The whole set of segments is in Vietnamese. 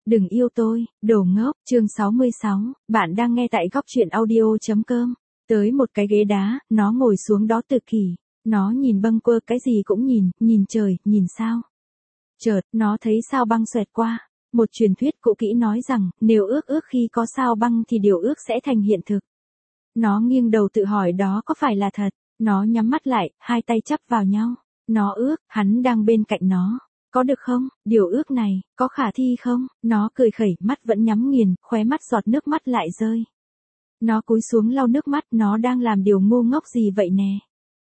đừng yêu tôi, đồ ngốc, chương 66, bạn đang nghe tại góc truyện audio.com. Tới một cái ghế đá, nó ngồi xuống đó tự kỷ, nó nhìn bâng quơ cái gì cũng nhìn trời, nhìn sao. Chợt, nó thấy sao băng xoẹt qua. Một truyền thuyết cũ kỹ nói rằng, nếu ước khi có sao băng thì điều ước sẽ thành hiện thực. Nó nghiêng đầu tự hỏi đó có phải là thật, nó nhắm mắt lại, hai tay chắp vào nhau. Nó ước, hắn đang bên cạnh nó. Có được không, điều ước này, có khả thi không? Nó cười khẩy, mắt vẫn nhắm nghiền, khóe mắt giọt nước mắt lại rơi. Nó cúi xuống lau nước mắt, nó đang làm điều ngu ngốc gì vậy nè?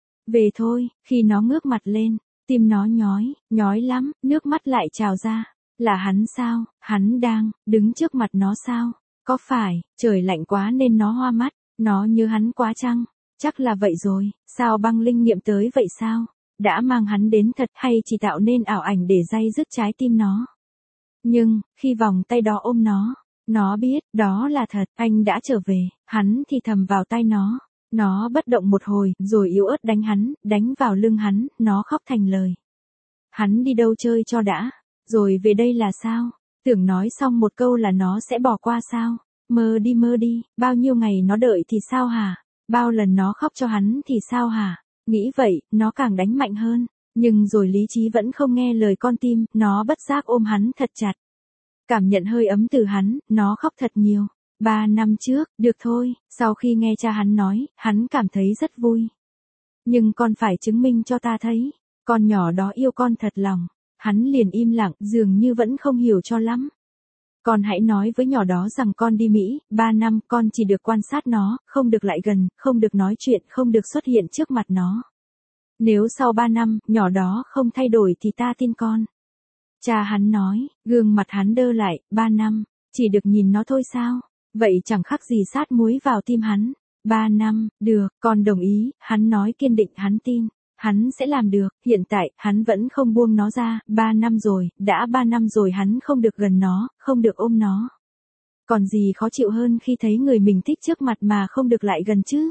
Về thôi, khi nó ngước mặt lên, tim nó nhói lắm, nước mắt lại trào ra. Là hắn sao, hắn đang, đứng trước mặt nó sao? Có phải, trời lạnh quá nên nó hoa mắt, nó nhớ hắn quá chăng? Chắc là vậy rồi, sao băng linh nghiệm tới vậy sao? Đã mang hắn đến thật hay chỉ tạo nên ảo ảnh để day dứt trái tim nó? Nhưng, khi vòng tay đó ôm nó biết, đó là thật, anh đã trở về, hắn thì thầm vào tai nó bất động một hồi, rồi yếu ớt đánh vào lưng hắn, nó khóc thành lời. Hắn đi đâu chơi cho đã, rồi về đây là sao? Tưởng nói xong một câu là nó sẽ bỏ qua sao? Mơ đi, bao nhiêu ngày nó đợi thì sao hả? Bao lần nó khóc cho hắn thì sao hả? Nghĩ vậy, nó càng đánh mạnh hơn, nhưng rồi lý trí vẫn không nghe lời con tim, nó bất giác ôm hắn thật chặt. Cảm nhận hơi ấm từ hắn, nó khóc thật nhiều. 3 năm trước, được thôi, sau khi nghe cha hắn nói, hắn cảm thấy rất vui. Nhưng con phải chứng minh cho ta thấy, con nhỏ đó yêu con thật lòng. Hắn liền im lặng, dường như vẫn không hiểu cho lắm. Con hãy nói với nhỏ đó rằng con đi Mỹ, 3 năm con chỉ được quan sát nó, không được lại gần, không được nói chuyện, không được xuất hiện trước mặt nó. Nếu sau 3 năm, nhỏ đó không thay đổi thì ta tin con. Cha hắn nói, gương mặt hắn đơ lại, 3 năm, chỉ được nhìn nó thôi sao? Vậy chẳng khác gì sát muối vào tim hắn. 3 năm, được, con đồng ý, hắn nói kiên định, hắn tin. Hắn sẽ làm được, hiện tại, hắn vẫn không buông nó ra, 3 năm rồi, đã 3 năm rồi hắn không được gần nó, không được ôm nó. Còn gì khó chịu hơn khi thấy người mình thích trước mặt mà không được lại gần chứ?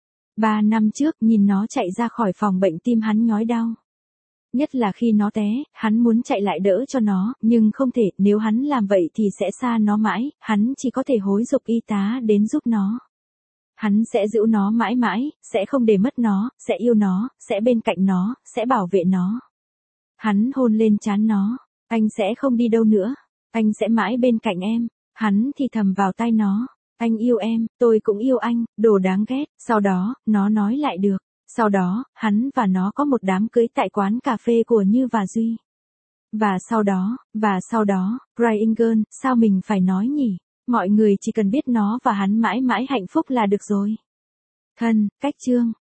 3 năm trước, nhìn nó chạy ra khỏi phòng bệnh tim hắn nhói đau. Nhất là khi nó té, hắn muốn chạy lại đỡ cho nó, nhưng không thể, nếu hắn làm vậy thì sẽ xa nó mãi, hắn chỉ có thể hối giục y tá đến giúp nó. Hắn sẽ giữ nó mãi mãi, sẽ không để mất nó, sẽ yêu nó, sẽ bên cạnh nó, sẽ bảo vệ nó. Hắn hôn lên trán nó, anh sẽ không đi đâu nữa, anh sẽ mãi bên cạnh em. Hắn thì thầm vào tai nó, anh yêu em, tôi cũng yêu anh, đồ đáng ghét. Sau đó, nó nói lại được. Sau đó, hắn và nó có một đám cưới tại quán cà phê của Như và Duy. Và sau đó, Crying Girl, sao mình phải nói nhỉ? Mọi người chỉ cần biết nó và hắn mãi mãi hạnh phúc là được rồi. Thân, cách chương.